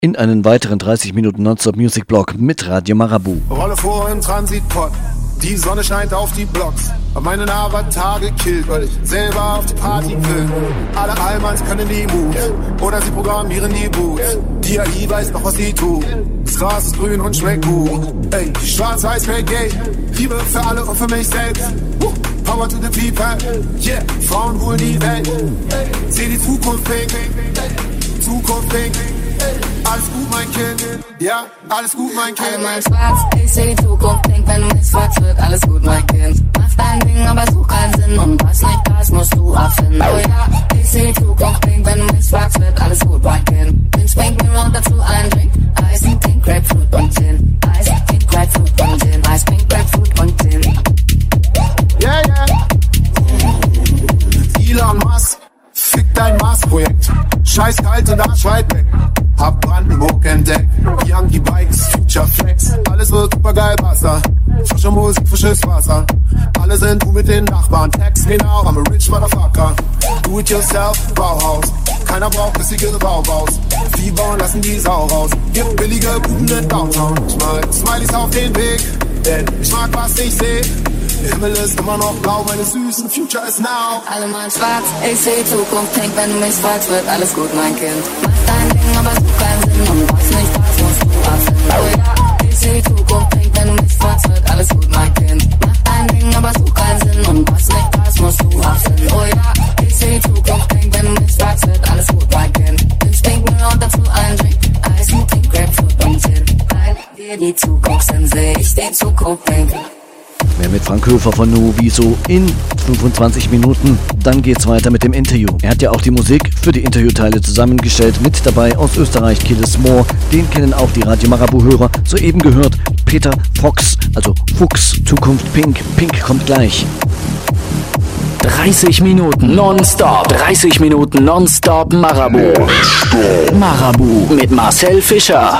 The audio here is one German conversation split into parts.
in einen weiteren 30 Minuten Nonstop-Music-Blog mit Radio Marabu. Rolle vor im Transitpod, die Sonne scheint auf die Blocks. Hab meinen Avatar gekillt, weil ich selber auf die Party will. Alle Allmanns können die Moves, oder sie programmieren die Boots. Die AI weiß noch, was sie tut. Das Gras ist grün und schmeckt gut. Ey, schwarz-weiß fällt Geld. Liebe für alle und für mich selbst. Power to the people, yeah. Frauen holen die Welt. Seh die Zukunft pink, Zukunft pink. Alles gut, mein Kind, ja, alles gut, mein Kind. Alle mal schwarz, ich seh die Zukunft pink. Wenn du nichts fragst, wird alles gut, mein Kind. Mach dein Ding, aber such keinen Sinn. Und was nicht passt, musst du erfinden. Oh ja, ich seh die Zukunft pink. Wenn du nichts fragst, wird alles gut, mein Kind. Binge, bring mir und dazu ein Drink. Eis, Pink, Grapefruit und Gin. Eis, Pink, Grapefruit und Gin. Eis, Pink, Grapefruit und Gin. Yeah, yeah. Elon Musk, fick dein Mars-Projekt. Scheiß kalt und arschweit weg. Hab Brandenburg entdeckt. Yankee Bikes, Future Flex. Alles wird supergeil, Wasser. Frische Musik, frisches Wasser. Alle sind du mit den Nachbarn. Text me now, I'm a rich motherfucker. Do it yourself, Bauhaus. Keiner braucht bissigere Baubaus. Die bauen lassen die Sau raus. Gibt billige Buben in Downtown. Ich mag Smileys auf den Weg, denn ich mag, was ich seh. Der Himmel ist immer noch blau, meine süßen Future is now. Alle mal schwarz, ich seh Zukunft pink. Wenn du mich fragst, wird alles gut, mein Kind. Mach dein Ding, aber such keinen Sinn. Und was nicht passt, musst du erfinden. Oh ja, ich seh Zukunft pink. Wenn du mich fragst, wird alles gut, mein Kind. Mach dein Ding, aber such keinen Sinn. Und was nicht passt, musst du erfinden. Oh ja, ich seh Zukunft pink. Wenn du mich fragst, wird alles gut, mein Kind. Binge, pink, mir und dazu ein Drink. Eis, Pink, Grapefruit und Gin. Weil wir die Zukunft sind, seh ich die Zukunft pink. Mehr mit Frank Höfer von Nuoviso in 25 Minuten. Dann geht's weiter mit dem Interview. Er hat ja auch die Musik für die Interviewteile zusammengestellt. Mit dabei aus Österreich Killis Moore. Den kennen auch die Radio Marabu-Hörer. Soeben gehört Peter Fox, also Fuchs, Zukunft Pink. Pink kommt gleich. 30 Minuten nonstop. 30 Minuten nonstop Marabu. Marabu mit Marcel Fischer.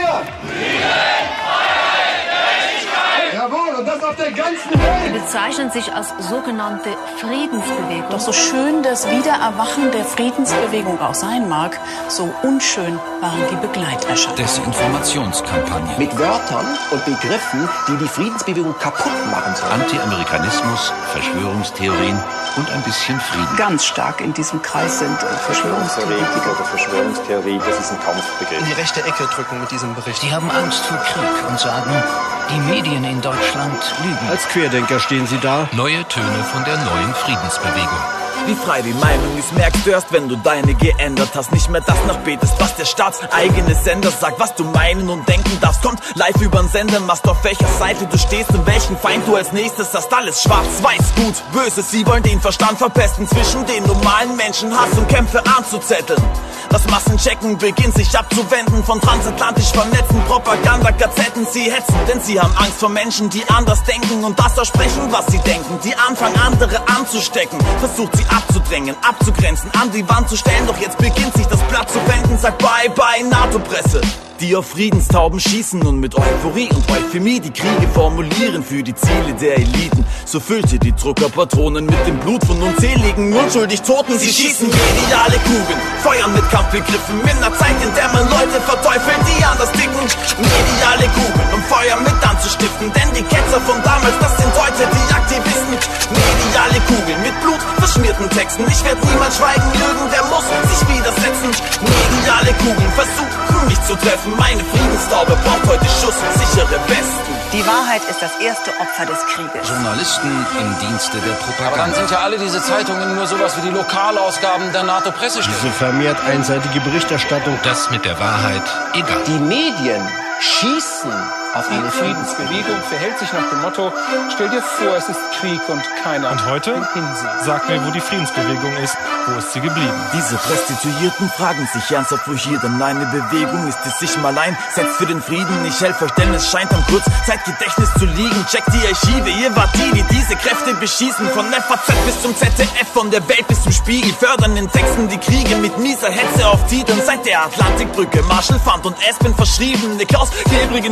Sie bezeichnen sich als sogenannte Friedensbewegung. Doch so schön das Wiedererwachen der Friedensbewegung auch sein mag, so unschön waren die Begleiterscheinungen. Desinformationskampagne. Mit Wörtern und Begriffen, die die Friedensbewegung kaputt machen sollen. Anti-Amerikanismus, Verschwörungstheorien und ein bisschen Frieden. Ganz stark in diesem Kreis sind Verschwörungstheoretiker. Verschwörungstheorie, das ist ein Kampfbegriff. In die rechte Ecke drücken mit diesem Bericht. Die haben Angst vor Krieg und sagen, die Medien in Deutschland lügen. Als Querdenker stehen sie da. Neue Töne von der neuen Friedensbewegung. Wie frei die Meinung ist, merkst du erst, wenn du deine geändert hast. Nicht mehr das nachbetest, was der staatseigene Sender sagt. Was du meinen und denken darfst, kommt live übern Sender. Machst auf welcher Seite du stehst und welchen Feind du als nächstes hast. Alles schwarz-weiß, gut, böse. Sie wollen den Verstand verpesten, zwischen den normalen Menschen Hass und Kämpfe anzuzetteln. Das Massenchecken beginnt sich abzuwenden, von transatlantisch vernetzten Propaganda-Gazetten. Sie hetzen, denn sie haben Angst vor Menschen, die anders denken und das aussprechen, was sie denken. Die anfangen, andere anzustecken, versucht sie abzudrängen, abzugrenzen, an die Wand zu stellen. Doch jetzt beginnt sich das Blatt zu wenden, sagt Bye-bye NATO-Presse. Die auf Friedenstauben schießen und mit Euphorie und Euphemie die Kriege formulieren für die Ziele der Eliten. So füllt ihr die Druckerpatronen mit dem Blut von unzähligen unschuldig Toten. Sie schießen mediale Kugeln, feuern mit Kampfbegriffen in einer Zeit, in der man Leute verteufelt, die anders ticken. Mediale Kugeln, um Feuer mit anzustiften, denn die Ketzer von damals, das sind heute die Aktivisten. Mediale Kugeln mit blutverschmierten Texten. Ich werde niemals schweigen, irgendwer muss sich widersetzen. Mediale Kugeln versuchen mich zu treffen. Meine Friedenstaube braucht heute schusssichere Westen. Die Wahrheit ist das erste Opfer des Krieges. Journalisten im Dienste der Propaganda. Aber dann sind ja alle diese Zeitungen nur sowas wie die Lokalausgaben der NATO-Pressestelle. Diese vermehrt einseitige Berichterstattung. Das mit der Wahrheit egal. Die Medien schießen auf eine Friedensbewegung verhält sich nach dem Motto, stell dir vor, es ist Krieg und keiner. Und heute? Sag mir, wo die Friedensbewegung ist. Wo ist sie geblieben? Diese Prostituierten fragen sich ernsthaft, wo hier denn eine Bewegung ist, die sich mal einsetzt für den Frieden. Ich helfe euch, denn es scheint am Kurzzeitgedächtnis zu liegen. Checkt die Archive, ihr wart die diese Kräfte beschießen. Von FAZ bis zum ZDF, von der Welt bis zum Spiegel. Fördern in Texten die Kriege mit mieser Hetze auf Titeln. Seit der Atlantikbrücke, Marshall Fund und Aspen verschriebene, klausgebrige Nähe.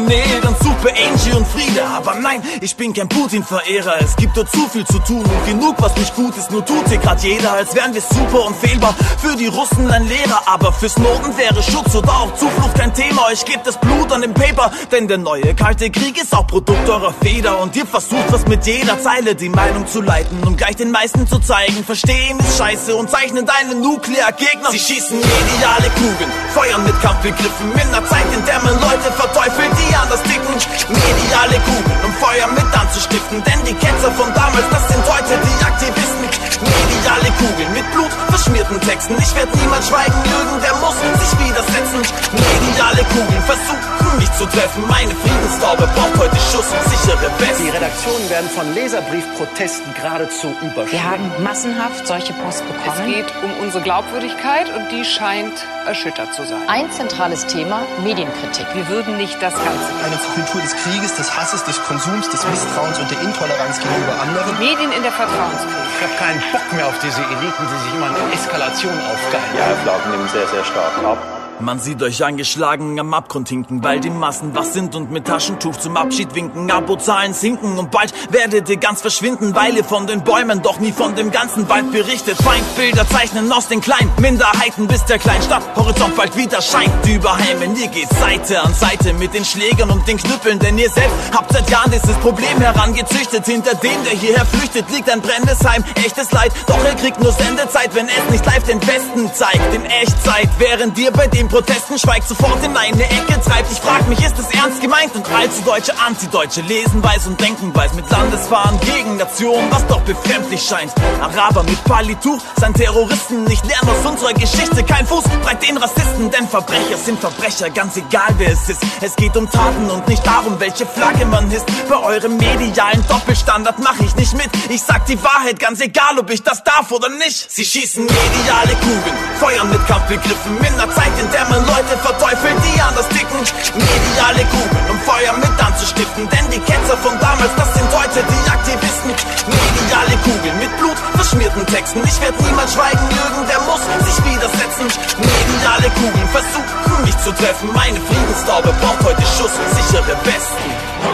Deutschland Super Angie und Friede. Aber nein, ich bin kein Putin-Verehrer. Es gibt dort zu viel zu tun und genug, was nicht gut ist. Nur tut hier grad jeder, als wären wir super unfehlbar. Für die Russen ein Lehrer, aber fürs Snowden wäre Schutz oder auch Zuflucht kein Thema. Euch geht das Blut an dem Paper, denn der neue kalte Krieg ist auch Produkt eurer Feder. Und ihr versucht was mit jeder Zeile die Meinung zu leiten, um gleich den meisten zu zeigen, verstehen ist scheiße und zeichnen deine Nukleargegner. Sie schießen mediale Kugeln, feuern mit Kampfbegriffen in einer Zeit, in der man Leute verteufelt, die anders ticken. Mediale Kugeln, um Feuer mit anzustiften, denn die Ketzer von damals, das sind heute die Aktivisten. Mediale Kugeln mit Blut verschmierten Texten. Ich werde niemals schweigen, der muss sich widersetzen. Mediale Kugeln versuchen mich zu treffen. Meine Friedenstaube braucht heute Schuss und sichere Westen. Die Redaktionen werden von Leserbriefprotesten geradezu überschwemmt. Wir haben massenhaft solche Post bekommen. Es geht um unsere Glaubwürdigkeit und die scheint erschüttert zu sein. Ein zentrales Thema, Medienkritik. Wir würden nicht das Ganze. Eine Kultur des Krieges, des Hasses, des Konsums, des Misstrauens und der Intoleranz gegenüber anderen. Medien in der Vertrauenskrise. Ich habe keinen Bock mehr auf diese Eliten, die sich immer in Eskalation aufgeilen. Ja, Auflagen nehmen sehr, sehr stark ab. Man sieht euch angeschlagen am Abgrund hinken, weil die Massen was sind und mit Taschentuch zum Abschied winken. Abozahlen sinken und bald werdet ihr ganz verschwinden, weil ihr von den Bäumen doch nie von dem ganzen Wald berichtet. Feindbilder zeichnen aus den kleinen Minderheiten, bis der Kleinstadthorizont bald wieder scheint. Überheimen, ihr geht Seite an Seite mit den Schlägern und den Knüppeln, denn ihr selbst habt seit Jahren dieses Problem herangezüchtet. Hinter dem, der hierher flüchtet, liegt ein brennendes Heim, echtes Leid. Doch er kriegt nur Sendezeit, wenn es nicht live den Westen zeigt. In Echtzeit, während ihr bei dem Protesten schweigt, sofort in eine Ecke treibt. Ich frag mich, ist es ernst gemeint? Und allzu Deutsche, Antideutsche lesen weiß und denken weiß, mit Landesfahren gegen Nationen, was doch befremdlich scheint. Araber mit Palituch, sein Terroristen, nicht lernen aus unserer Geschichte, kein Fuß breit den Rassisten, denn Verbrecher sind Verbrecher, ganz egal wer es ist. Es geht um Taten und nicht darum, welche Flagge man hisst. Bei eurem medialen Doppelstandard mach ich nicht mit. Ich sag die Wahrheit, ganz egal, ob ich das darf oder nicht. Sie schießen mediale Kugeln, feuern mit Kampfbegriffen in einer Zeit, in der man Leute verteufelt, die anders ticken. Mediale Kugeln, um Feuer mit anzustiften, denn die Ketzer von damals, das sind heute die Aktivisten. Mediale Kugeln mit Blut verschmierten Texten. Ich werde niemals schweigen, der muss sich widersetzen. Mediale Kugeln versuchen mich zu treffen. Meine Friedenstaube braucht heute Schuss und sichere Westen.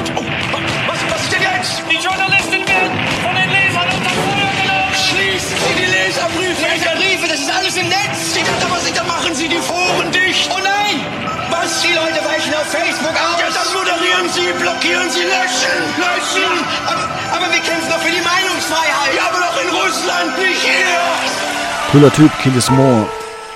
Was ist denn jetzt? Die Journalistin wird von den Lesern unter Feuer genommen. Schließen Sie die Leserbriefe. Leserbriefe, das ist alles im Netz. Dann machen Sie die Foren dicht. Oh nein! Was? Die Leute weichen auf Facebook aus? Ja, dann moderieren Sie, blockieren Sie, löschen! Aber wir kämpfen doch für die Meinungsfreiheit. Ja, aber doch in Russland, nicht hier! Cooler Typ, Kill More.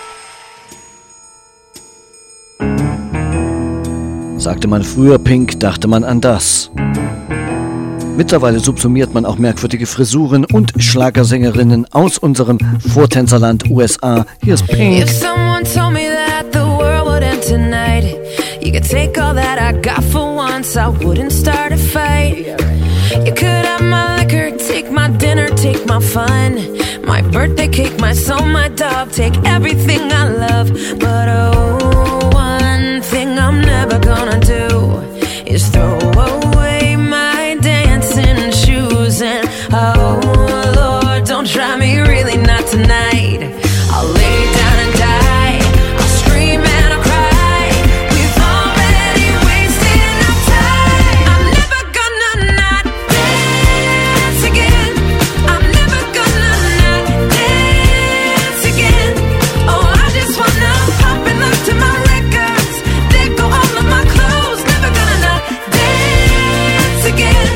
Sagte man früher Pink, dachte man an das. Mittlerweile subsumiert man auch merkwürdige Frisuren und Schlagersängerinnen aus unserem Vortänzerland USA. Hier ist Pink. If someone told me that the world would end tonight, you could take all that I got for once, I wouldn't start a fight. You could have my liquor, take my dinner, take my fun, my birthday cake, my soul, my dog, take everything I love. But oh, one thing I'm never gonna do is throw away my dancing shoes. And oh Lord, don't try me, really not tonight. I'll lay down and die, I'll scream and I'll cry. We've already wasted our time. I'm never gonna not dance again. I'm never gonna not dance again. Oh, I just wanna pop and look to my records. There go all of my clothes. Never gonna not dance again.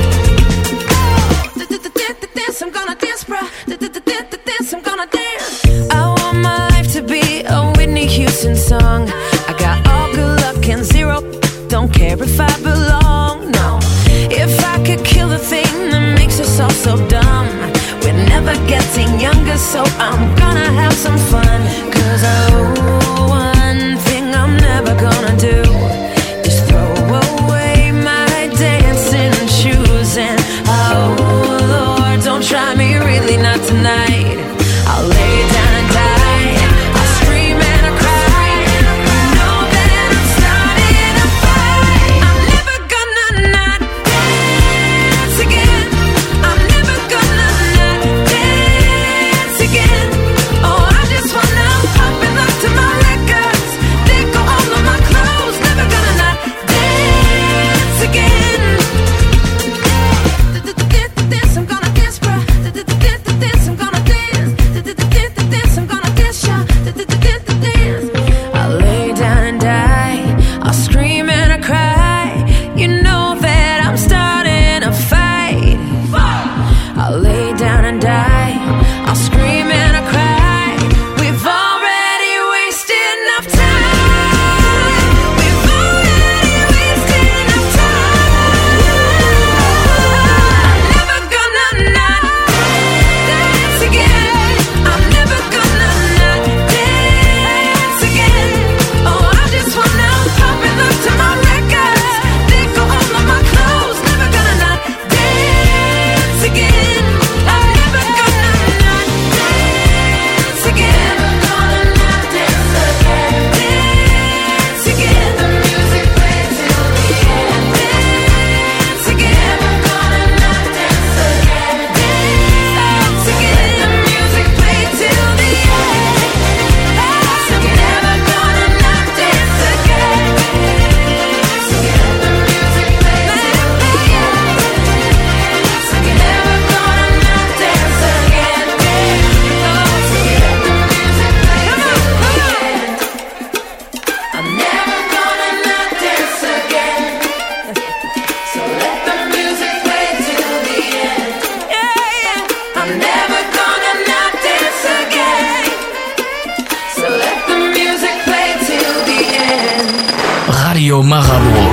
I'm gonna dance, bruh. Dance, I'm gonna dance. I want my life to be a Whitney Houston song. I got all good luck and zero. Don't care if I belong, no. If I could kill the thing that makes us all so dumb, we're never getting younger, so I'm gonna have some fun. 'Cause oh, one thing I'm never gonna do is throw away my dancing shoes. And oh Lord, don't try me, really not tonight. I'll lay down and die, I'll scream and I'll cry. You know that I'm starting a fight. I'm never gonna not dance again. I'm never gonna not dance again. Oh, I just I'll scream and I cry. You know that I'm starting a fight. I'll lay down and die. I'll scream and I cry. We've already wasted enough time. We've already wasted enough time. I'm never gonna not dance again. I'm never gonna not dance again. Oh, I just wanna pop and look to my records. They go all of my clothes. Never gonna not dance again. I'm never gonna not dance again. Never gonna not dance again. Dance again. The music plays till the end. Dance again. Never gonna not dance again. Dance again. The music plays till the end. Dance again. Never gonna not dance again. Dance again. The music plays till the end. Dance again. Never gonna not dance again. Dance again. The music plays till the end. I'm never gonna not dance again. So let the music play till the end. I'm never gonna not dance again. So let the music play till the end. Radio Marabout.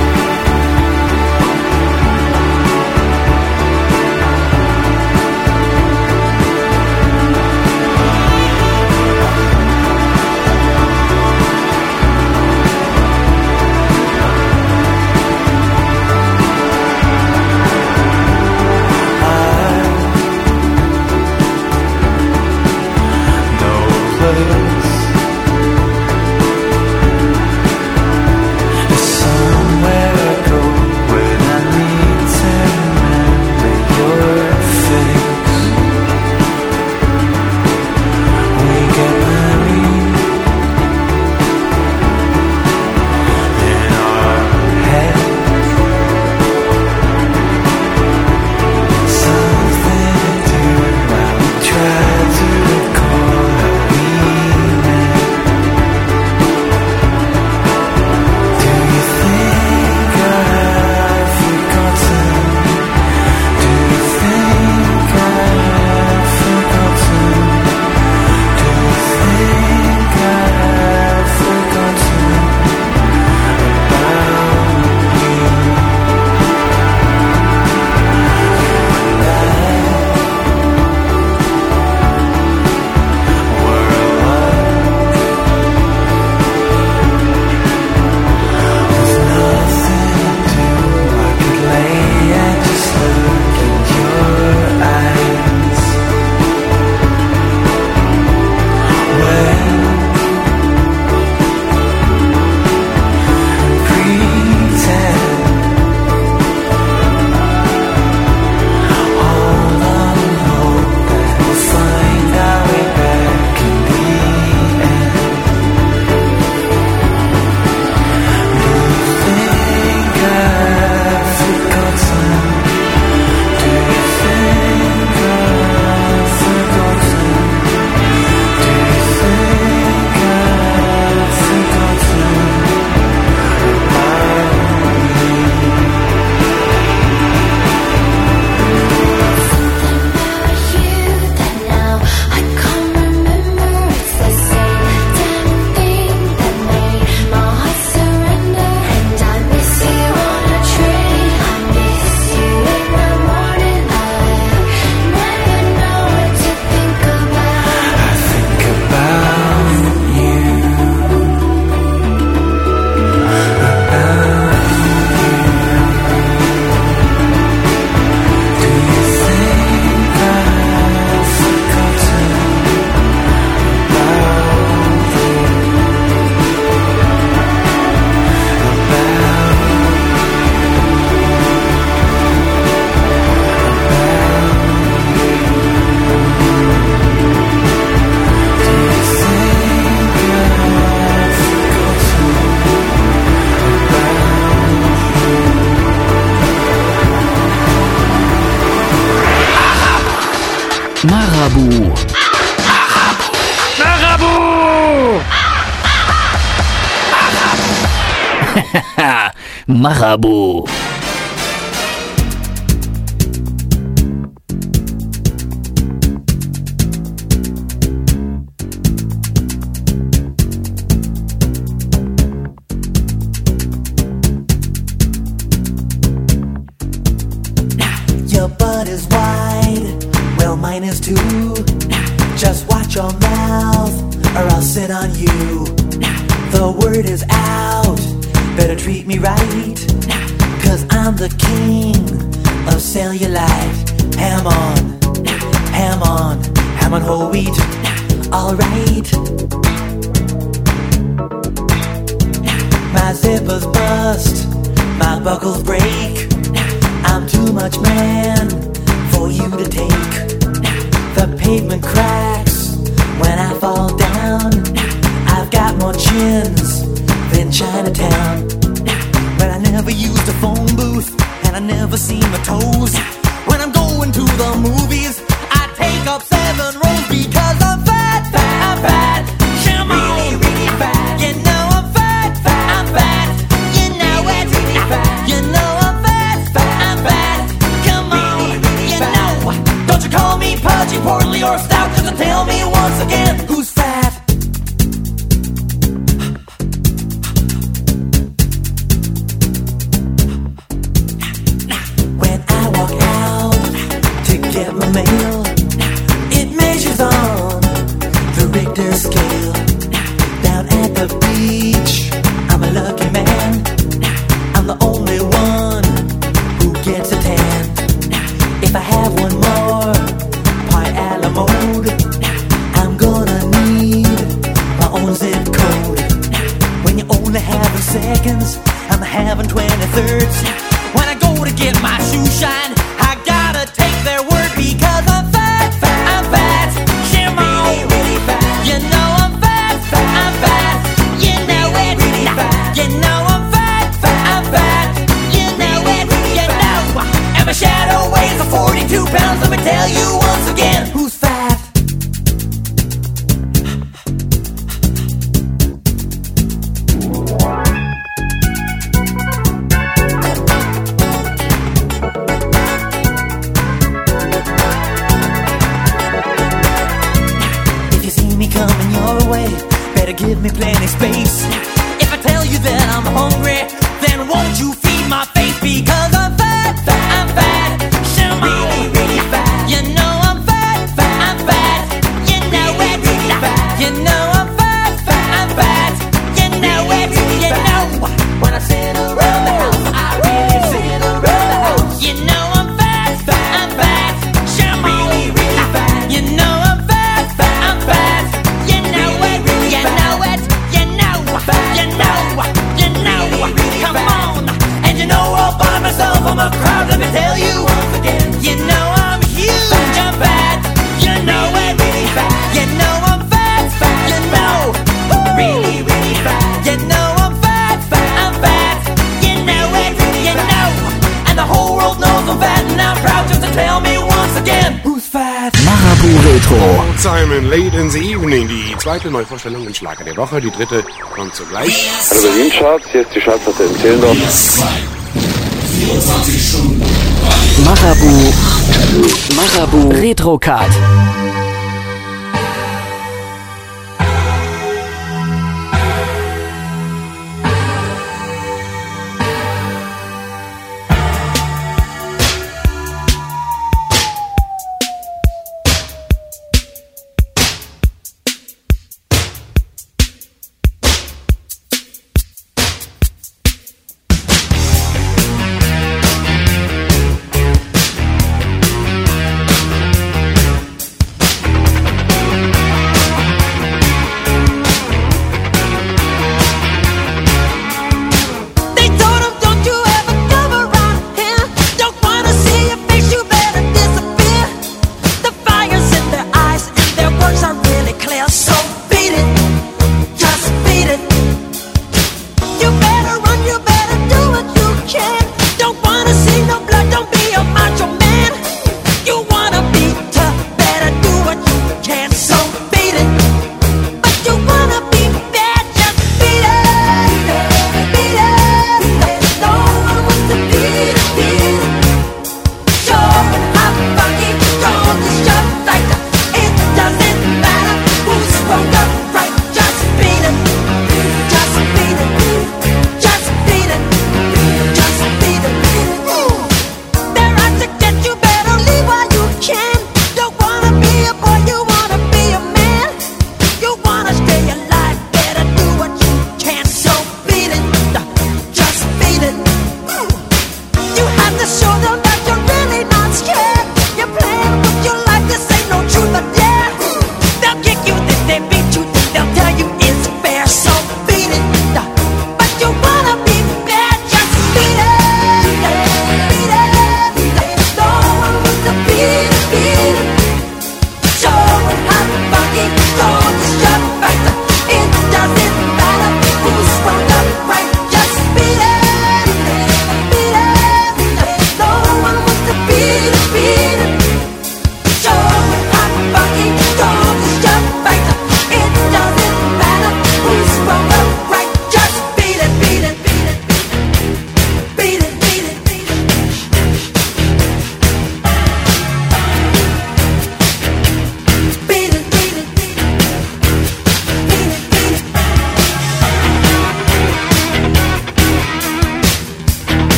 Somewhere I go when I need to remember your face. We get married in our head. Something to do while we try to recall how we met. Do you think I've forgotten? Do you think I've forgotten? Do you think I've forgotten about you? You and I were alone. With nothing to do, I could lay and just look in your eyes. Pretend. Hold on and hope that we'll find our way back in the end. Do you think I've forgotten? Do you think I've forgotten? Do you think I've forgotten about you? Now I can't remember. It's the same damn thing that made my heart surrender. And I miss you on a train. I miss you in the morning. I never know what to think about. I think about you. Do you think I've forgotten about you? Do you think I've forgotten Marabout. Marabu. Your butt is wide, well mine is too. Just watch your mouth or I'll sit on you. The word is out, better treat me right, 'cause I'm the king of cellulite. Ham on whole wheat, alright. My zippers bust, my buckles break. I'm too much man for you to take. The pavement cracks when I fall down. I've got more chins than Chinatown. But I never used a phone booth and I never seen my toes. When I'm going to the movies, I take up 7 rows because I'm fat, I'm fat. Come on, really fat. You know I'm fat, I'm fat. You know it's really fat. You know I'm fat, I'm fat. Come on, you know. Don't you call me pudgy, portly, or stout, just tell me once again who's fat. When I walk out to get my mail, it measures on the Richter scale. Down at the beach, I'm a lucky man. I'm the only one who gets a tan. If I have one more pie a la mode, I'm gonna need my own zip code. When you only have seconds, I'm having 23rds. When I go to get my shoe shine, I gotta take their word because I'm fat, I'm fat. Come on, really fat. You know I'm fat, I'm fat. You know it, really fat. You know I'm fat, I'm fat. You know it, you know. And my shadow weighs 42 pounds. Let me tell you once again who's fat. If you see me coming your way, better give me plenty space. If I tell you that I'm hungry, then won't you feed my face because I'm fat, I'm fat. Come on, really fat. You know I'm fat, I'm fat. You know it, really fat. You know I'm fat, I'm fat. You know it, you know. When I sit around the house, I really sit around the house. You know I'm fat, I'm fat. Come on, really fat. You know I'm fat, I'm fat. You know it, you know it, you know. You know, you know. Come on, and you know all by myself I'm a crowd. Let me tell you once again. You know I'm huge, I'm fat. You know it, really fat. You know I'm fat, you know. Really, really fat. You know I'm fat, I'm fat. You know it, you know. And the whole world knows I'm fat, and I'm proud just to tell me once again who's fat. Marabu Retro. Simon, Late in the Evening, die zweite Neuvorstellung in Schlager der Woche, die dritte kommt zugleich. Hallo Berlin Charts, hier ist die Schallplatte in Zehlendorf. 24 Stunden. Marabu Retrocard.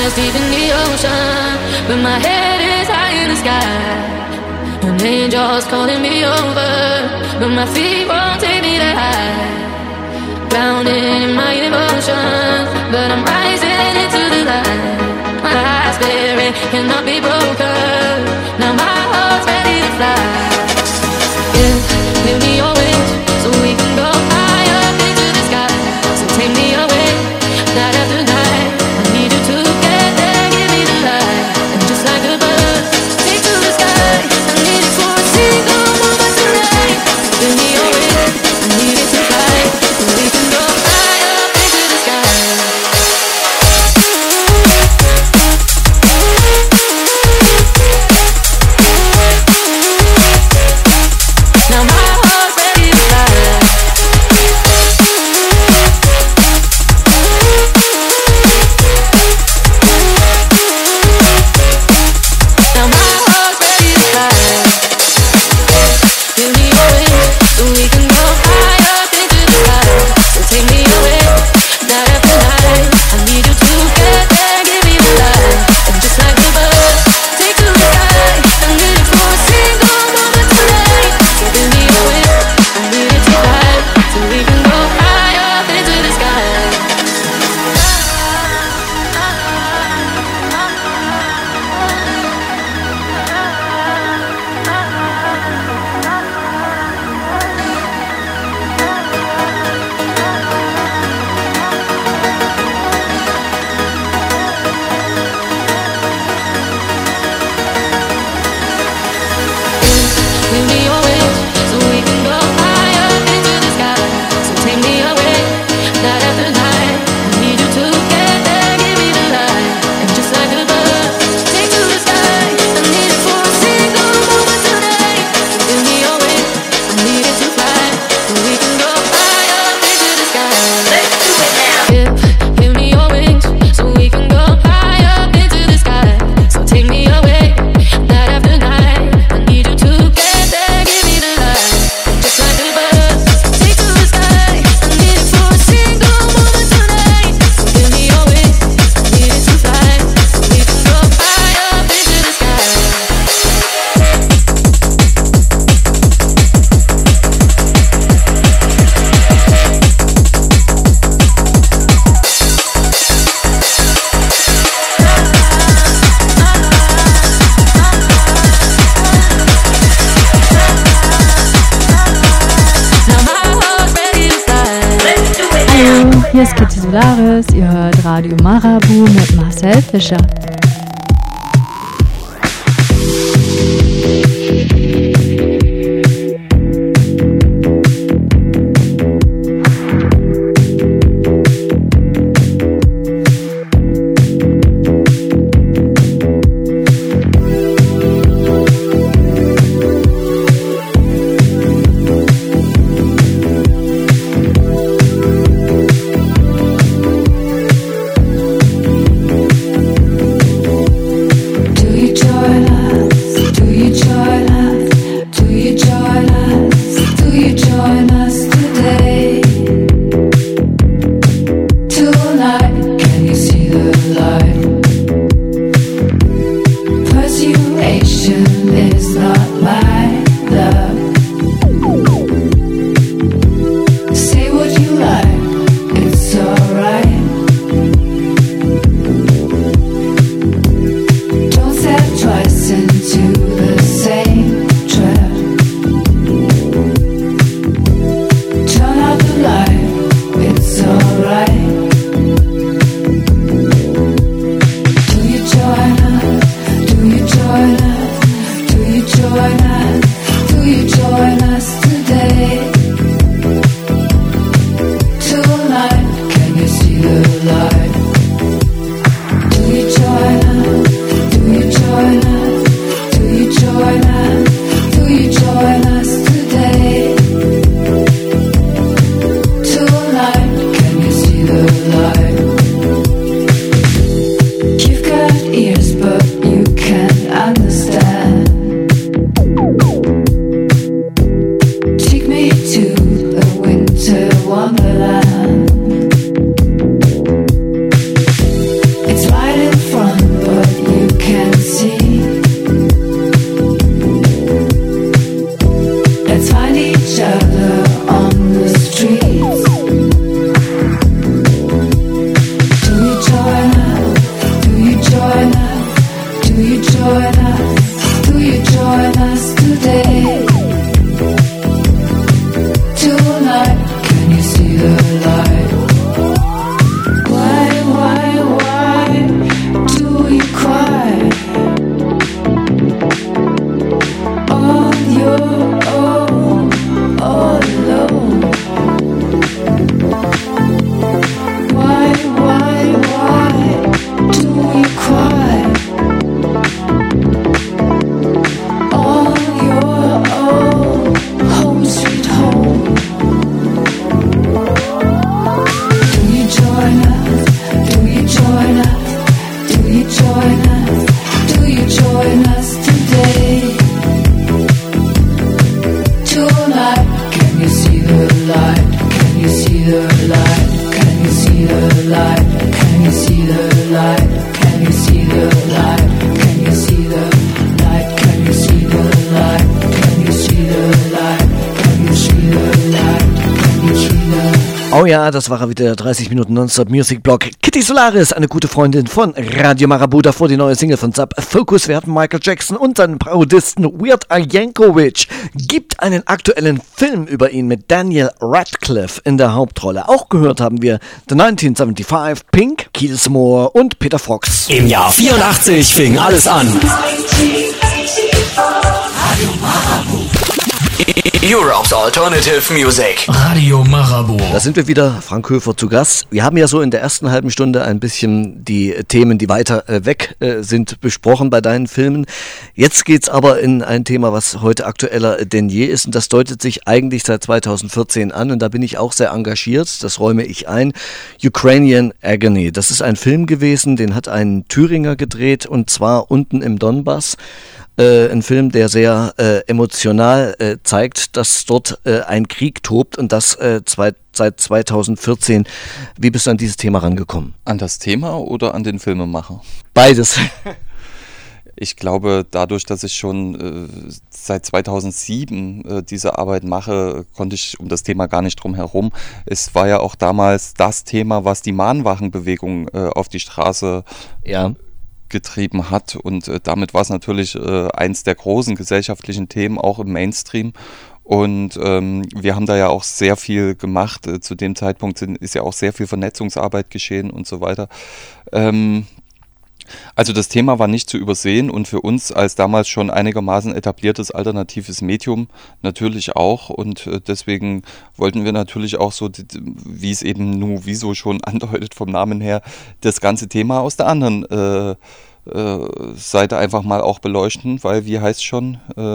miles deep in the ocean, but my head is high in the sky. An angel's calling me over, but my feet won't take me that high. Drowning in my emotions, but I'm rising into the light. My high spirit cannot be broken. Now my heart's ready to fly. Yeah, give me your wings so we can go high up into the sky. So take me away, night after night. I need you to get there, give me the light. And just like a bird, take to the sky. I need it for a single moment tonight. Give me your wings, I need it to fly. So we can go high up into the sky. Now my heart's ready to fly. Now my heart's ready to fly. Give me your wings so we can go high up into the sky. So take me away, night after night. I need you to get there, give me the light. And just like the bird, take to the sky. I need it for a single moment tonight. So give me your wings, I need it to fly. So we can go high up into the sky. Give me your wings so we can go high up into the sky. So take me away, night after night. I need you to get there, give me the light. And just like a bird, take to the sky. I need it for a single moment tonight. So give me your wings, I need it to fly. So we can go high up into the sky. Let's do it now. Give me your wings so we can go high up into the sky. So take me away, night after night. I need you to get there, give me the light. Just like a bird, take to the sky. I need it for a single moment tonight. So give me your wings, I need it to fly. So we can go high up into the sky. Now my heart's ready to fly. Let's do it now. Hallo, hier ist Kitty Solaris. Ihr hört Radio Marabu mit Marcel Fischer. the light? Can you see the light? Can you see the light? Can you see the light? Can you see the light? Can you see the light? Can you see the light? Can you see the light? Can you see the Oh ja, das war wieder 30 Minuten Nonstop Music Blog. Kitty Solaris, eine gute Freundin von Radio Marabu, davor die neue Single von Sub Focus. Wir hatten Michael Jackson und seinen Parodisten Weird Al Yankovic. Gibt einen aktuellen Film über ihn mit Daniel Radcliffe in der Hauptrolle. Auch gehört haben wir The 1975, Pink, Keith Moore und Peter Fox. Im Jahr 84 fing alles an. Radio Marabu. Europe's Alternative Music. Radio Marabu. Da sind wir wieder, Frank Höfer zu Gast. Wir haben ja so in der ersten halben Stunde ein bisschen die Themen, die weiter weg sind, besprochen bei deinen Filmen. Jetzt geht's aber in ein Thema, was heute aktueller denn je ist. Und das deutet sich eigentlich seit 2014 an. Und da bin ich auch sehr engagiert. Das räume ich ein. Ukrainian Agony. Das ist ein Film gewesen, den hat ein Thüringer gedreht. Und zwar unten im Donbass. Ein Film, der sehr emotional zeigt, dass dort ein Krieg tobt und das seit 2014. Wie bist du an dieses Thema rangekommen? An das Thema oder an den Filmemacher? Beides. Ich glaube, dadurch, dass ich schon seit 2007 diese Arbeit mache, konnte ich um das Thema gar nicht drum herum. Es war ja auch damals das Thema, was die Mahnwachenbewegung auf die Straße getrieben hat, und damit war es natürlich eins der großen gesellschaftlichen Themen, auch im Mainstream, und wir haben da ja auch sehr viel gemacht. Zu dem Zeitpunkt ist ja auch sehr viel Vernetzungsarbeit geschehen und so weiter. Also das Thema war nicht zu übersehen und für uns als damals schon einigermaßen etabliertes alternatives Medium natürlich auch, und deswegen wollten wir natürlich auch so, wie es eben nur wieso schon andeutet vom Namen her, das ganze Thema aus der anderen Seite einfach mal auch beleuchten, weil, wie heißt schon,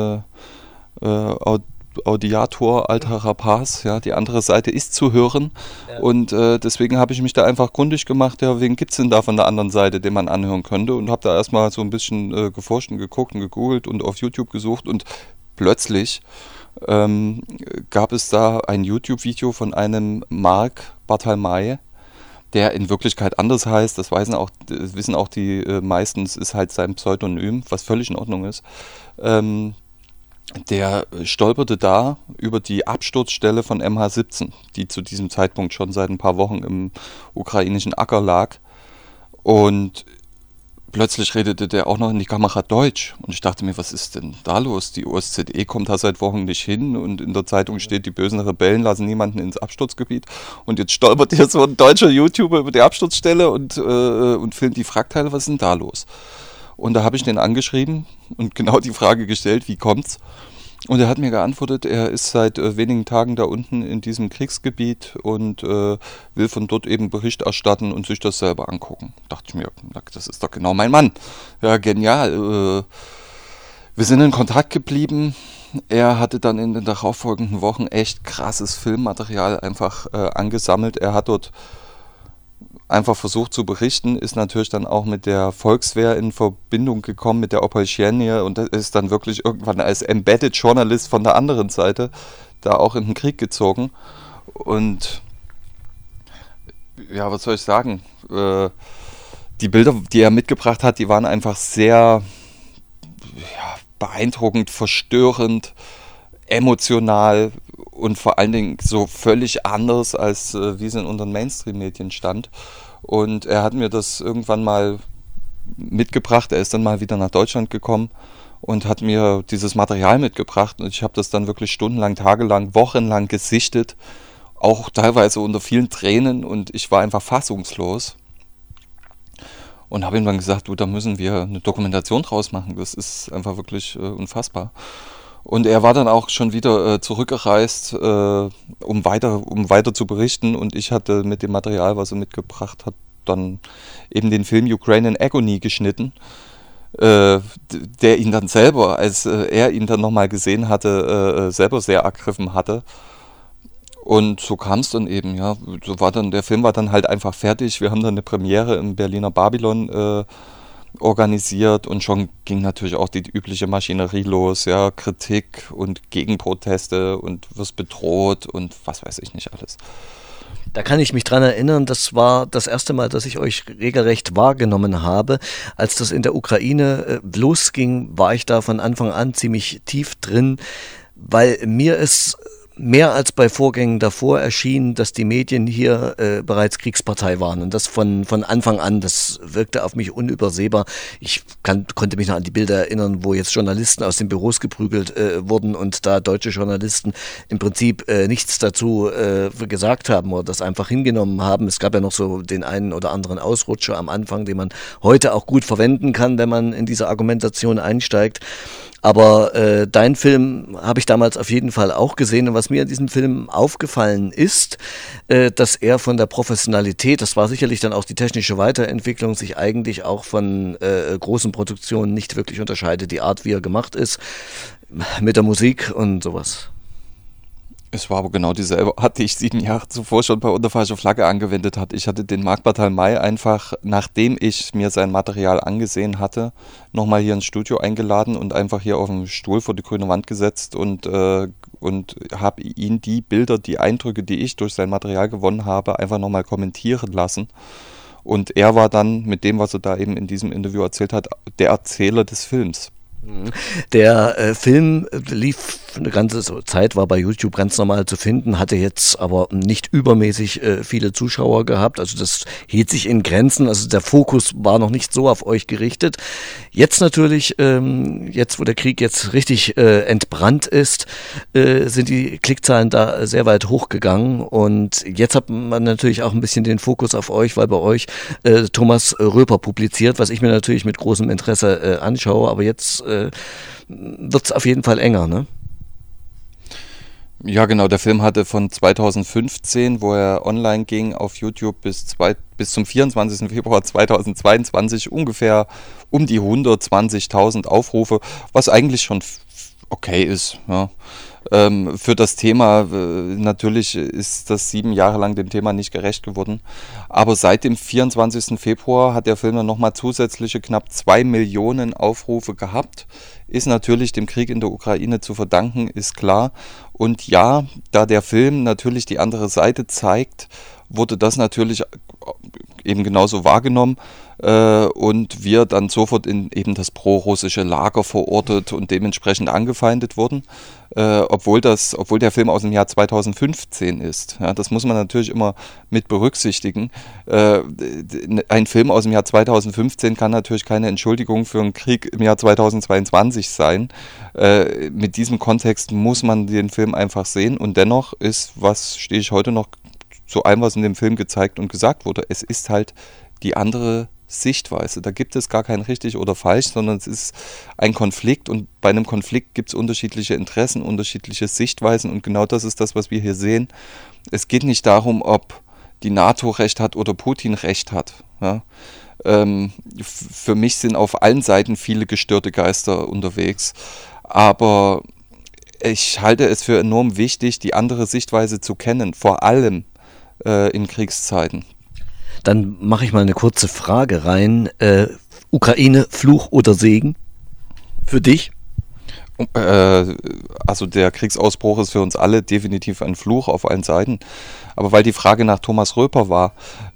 Audiator alterer Pars, ja, die andere Seite ist zu hören, und deswegen habe ich mich da einfach kundig gemacht, ja, wen gibt es denn da von der anderen Seite, den man anhören könnte, und habe da erstmal so ein bisschen geforscht und geguckt und gegoogelt und auf YouTube gesucht, und plötzlich gab es da ein YouTube-Video von einem Mark Barthelmay, der in Wirklichkeit anders heißt, das wissen auch die meisten, es ist halt sein Pseudonym, was völlig in Ordnung ist. Der stolperte da über die Absturzstelle von MH17, die zu diesem Zeitpunkt schon seit ein paar Wochen im ukrainischen Acker lag. Und plötzlich redete der auch noch in die Kamera Deutsch. Und ich dachte mir, was ist denn da los? Die OSZE kommt da seit Wochen nicht hin, und in der Zeitung steht, die bösen Rebellen lassen niemanden ins Absturzgebiet. Und jetzt stolpert hier so ein deutscher YouTuber über die Absturzstelle und filmt die Wrackteile. Was ist denn da los? Und da habe ich den angeschrieben und genau die Frage gestellt, wie kommt's? Und er hat mir geantwortet, er ist seit wenigen Tagen da unten in diesem Kriegsgebiet und will von dort eben Bericht erstatten und sich das selber angucken. Dachte ich mir, das ist doch genau mein Mann. Ja, genial. Wir sind in Kontakt geblieben. Er hatte dann in den darauffolgenden Wochen echt krasses Filmmaterial einfach angesammelt. Er hat dort einfach versucht zu berichten, ist natürlich dann auch mit der Volkswehr in Verbindung gekommen, mit der Opolchenie, und ist dann wirklich irgendwann als Embedded Journalist von der anderen Seite da auch in den Krieg gezogen. Und ja, was soll ich sagen? Die Bilder, die er mitgebracht hat, die waren einfach sehr beeindruckend, verstörend, emotional und vor allen Dingen so völlig anders, als wie es in unseren Mainstream-Medien stand. Und er hat mir das irgendwann mal mitgebracht. Er ist dann mal wieder nach Deutschland gekommen und hat mir dieses Material mitgebracht. Und ich habe das dann wirklich stundenlang, tagelang, wochenlang gesichtet, auch teilweise unter vielen Tränen. Und ich war einfach fassungslos. Und habe ihm dann gesagt, da müssen wir eine Dokumentation draus machen. Das ist einfach wirklich unfassbar. Und er war dann auch schon wieder zurückgereist, um weiter zu berichten. Und ich hatte mit dem Material, was er mitgebracht hat, dann eben den Film Ukrainian Agony geschnitten, der ihn dann selber, als er ihn dann nochmal gesehen hatte, selber sehr ergriffen hatte. Und so kam es dann eben, ja. Der Film war dann halt einfach fertig. Wir haben dann eine Premiere im Berliner Babylon organisiert, und schon ging natürlich auch die übliche Maschinerie los, ja, Kritik und Gegenproteste und wirst bedroht und was weiß ich nicht alles. Da kann ich mich dran erinnern, das war das erste Mal, dass ich euch regelrecht wahrgenommen habe. Als das in der Ukraine losging, war ich da von Anfang an ziemlich tief drin, weil mir es mehr als bei Vorgängen davor erschien, dass die Medien hier bereits Kriegspartei waren. Und das von Anfang an, das wirkte auf mich unübersehbar. Ich konnte mich noch an die Bilder erinnern, wo jetzt Journalisten aus den Büros geprügelt wurden und da deutsche Journalisten im Prinzip nichts dazu gesagt haben oder das einfach hingenommen haben. Es gab ja noch so den einen oder anderen Ausrutscher am Anfang, den man heute auch gut verwenden kann, wenn man in diese Argumentation einsteigt. Aber dein Film habe ich damals auf jeden Fall auch gesehen. Und was mir in diesem Film aufgefallen ist, dass er von der Professionalität, das war sicherlich dann auch die technische Weiterentwicklung, sich eigentlich auch von großen Produktionen nicht wirklich unterscheidet. Die Art, wie er gemacht ist, mit der Musik und sowas. Es war aber genau dieselbe Art, die ich 7 Jahre zuvor schon bei Unter falscher Flagge angewendet hatte. Ich hatte den Marc Barthelmay einfach, nachdem ich mir sein Material angesehen hatte, nochmal hier ins Studio eingeladen und einfach hier auf den Stuhl vor die grüne Wand gesetzt und habe ihn die Bilder, die Eindrücke, die ich durch sein Material gewonnen habe, einfach nochmal kommentieren lassen. Und er war dann mit dem, was er da eben in diesem Interview erzählt hat, der Erzähler des Films. Der Film lief eine ganze Zeit, war bei YouTube ganz normal zu finden, hatte jetzt aber nicht übermäßig viele Zuschauer gehabt, also das hielt sich in Grenzen, also der Fokus war noch nicht so auf euch gerichtet. Jetzt natürlich, jetzt wo der Krieg jetzt richtig entbrannt ist, sind die Klickzahlen da sehr weit hochgegangen und jetzt hat man natürlich auch ein bisschen den Fokus auf euch, weil bei euch Thomas Röper publiziert, was ich mir natürlich mit großem Interesse anschaue, aber jetzt wird es auf jeden Fall enger, ne? Ja, genau. Der Film hatte von 2015, wo er online ging auf YouTube, bis zum 24. Februar 2022 ungefähr um die 120.000 Aufrufe, was eigentlich schon okay ist. Ja. Für das Thema, natürlich ist das 7 Jahre lang dem Thema nicht gerecht geworden, aber seit dem 24. Februar hat der Film dann nochmal zusätzliche knapp 2 Millionen Aufrufe gehabt, ist natürlich dem Krieg in der Ukraine zu verdanken, ist klar. Und ja, da der Film natürlich die andere Seite zeigt, wurde das natürlich eben genauso wahrgenommen und wir dann sofort in eben das pro-russische Lager verortet und dementsprechend angefeindet wurden, obwohl der Film aus dem Jahr 2015 ist. Ja, das muss man natürlich immer mit berücksichtigen. Ein Film aus dem Jahr 2015 kann natürlich keine Entschuldigung für einen Krieg im Jahr 2022 sein. Mit diesem Kontext muss man den Film einfach sehen und dennoch stehe ich heute noch zu allem, was in dem Film gezeigt und gesagt wurde. Es ist halt die andere Sichtweise. Da gibt es gar kein richtig oder falsch, sondern es ist ein Konflikt und bei einem Konflikt gibt es unterschiedliche Interessen, unterschiedliche Sichtweisen und genau das ist das, was wir hier sehen. Es geht nicht darum, ob die NATO recht hat oder Putin recht hat. Ja? Für mich sind auf allen Seiten viele gestörte Geister unterwegs, aber ich halte es für enorm wichtig, die andere Sichtweise zu kennen, vor allem in Kriegszeiten. Dann mache ich mal eine kurze Frage rein. Ukraine, Fluch oder Segen? Für dich? Also der Kriegsausbruch ist für uns alle definitiv ein Fluch auf allen Seiten. Aber weil die Frage nach Thomas Röper war,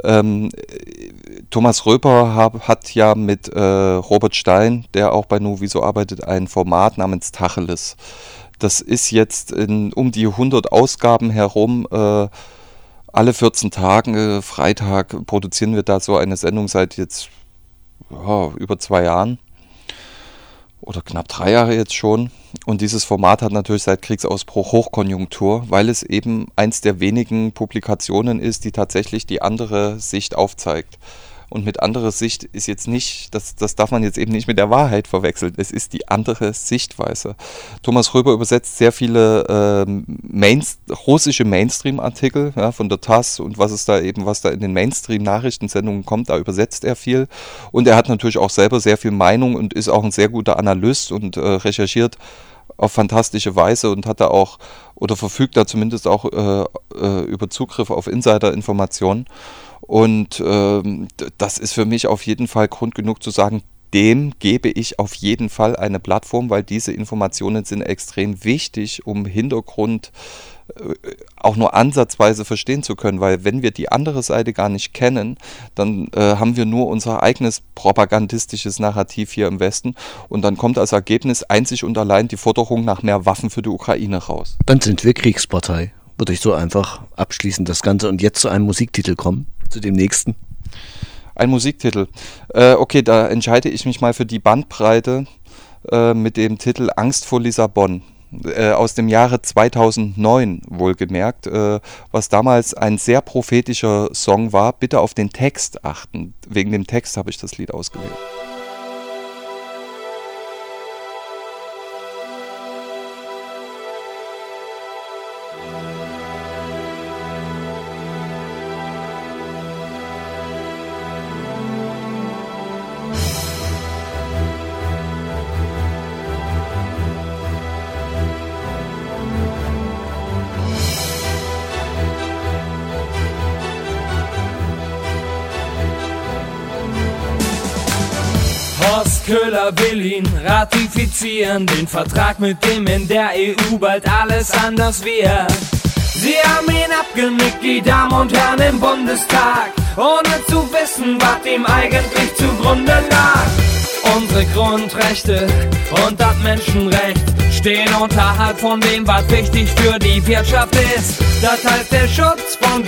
Thomas Röper hat ja mit Robert Stein, der auch bei Nuviso arbeitet, ein Format namens Tacheles. Das ist jetzt um die 100 Ausgaben herum, alle 14 Tage, Freitag, produzieren wir da so eine Sendung seit jetzt über 2 Jahren oder knapp 3 Jahre jetzt schon. Und dieses Format hat natürlich seit Kriegsausbruch Hochkonjunktur, weil es eben eins der wenigen Publikationen ist, die tatsächlich die andere Sicht aufzeigt. Und mit anderer Sicht ist jetzt nicht, das darf man jetzt eben nicht mit der Wahrheit verwechseln, es ist die andere Sichtweise. Thomas Röper übersetzt sehr viele russische Mainstream-Artikel, ja, von der TASS und was da in den Mainstream-Nachrichtensendungen kommt, da übersetzt er viel. Und er hat natürlich auch selber sehr viel Meinung und ist auch ein sehr guter Analyst und recherchiert auf fantastische Weise und hat da auch, oder verfügt da zumindest auch über Zugriff auf Insider-Informationen. Und das ist für mich auf jeden Fall Grund genug zu sagen, dem gebe ich auf jeden Fall eine Plattform, weil diese Informationen sind extrem wichtig, um Hintergrund auch nur ansatzweise verstehen zu können, weil wenn wir die andere Seite gar nicht kennen, dann haben wir nur unser eigenes propagandistisches Narrativ hier im Westen und dann kommt als Ergebnis einzig und allein die Forderung nach mehr Waffen für die Ukraine raus. Dann sind wir Kriegspartei. Würde ich so einfach abschließen das Ganze und jetzt zu einem Musiktitel kommen, zu dem nächsten. Ein Musiktitel. Okay, da entscheide ich mich mal für die Bandbreite mit dem Titel Angst vor Lissabon. Aus dem Jahre 2009 wohlgemerkt, was damals ein sehr prophetischer Song war. Bitte auf den Text achten. Wegen dem Text habe ich das Lied ausgewählt. Köhler will ihn ratifizieren, den Vertrag, mit dem in der EU bald alles anders wird. Sie haben ihn abgenickt, die Damen und Herren im Bundestag, ohne zu wissen, was ihm eigentlich zugrunde lag. Unsere Grundrechte und das Menschenrecht stehen unterhalb von dem, was wichtig für die Wirtschaft ist. Das heißt, der Schutz von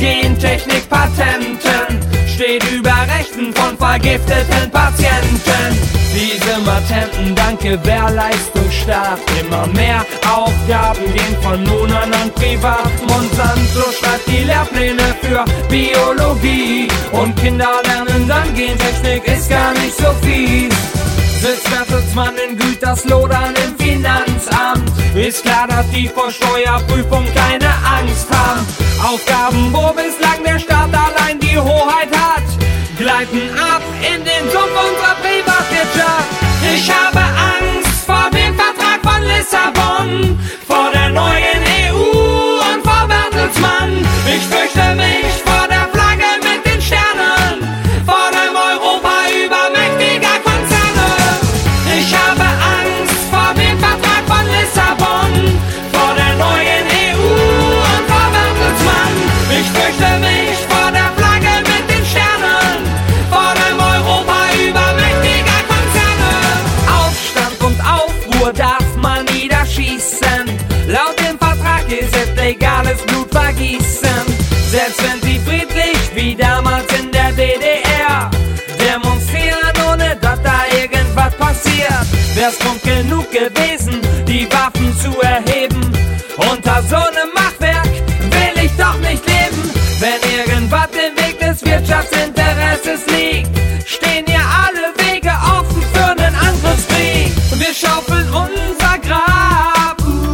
Gentechnik-Patenten steht über Rechten von vergifteten Patienten. Diese Matenten dank Gewährleistungsstaat, immer mehr Aufgaben gehen von nun an privat. Monsanto schreibt die Lehrpläne für Biologie und Kinder lernen dann Gentechnik ist gar nicht so fies. Sitzt Bertelsmann in Gütersloh dann im Finanzamt, ist klar, dass die vor Steuerprüfung keine Angst haben. Aufgaben, wo bislang der Staat allein die Hoheit hat, gleiten ab in den Sumpf unserer Privatwirtschaft. Ich habe Angst vor dem Vertrag von Lissabon, vor der neuen EU und vor Bertelsmann. Ich fürchte mich vor der Flagge mit den Sternen, vor dem Europa übermächtiger Konzerne. Ich habe Angst vor dem Vertrag von Lissabon, vor der neuen EU und vor Bertelsmann. Ich fürchte mich vor der Flagge mit den Sternen, vor dem Europa übermächtiger Konzerne. Aufstand und Aufruhr darf man niederschießen, laut dem Vertrag ist es legales Blutvergießen. Selbst wenn sie friedlich wie damals in der DDR demonstrieren, ohne dass da irgendwas passiert, wär's Grund genug gewesen, die Waffen zu erheben. Unter so einem Machwerk will ich doch nicht leben. Wenn irgendwas im Weg des Wirtschaftsinteresses liegt, stehen hier alle Wege offen für einen Angriffskrieg. Wir schaufeln unser Grab,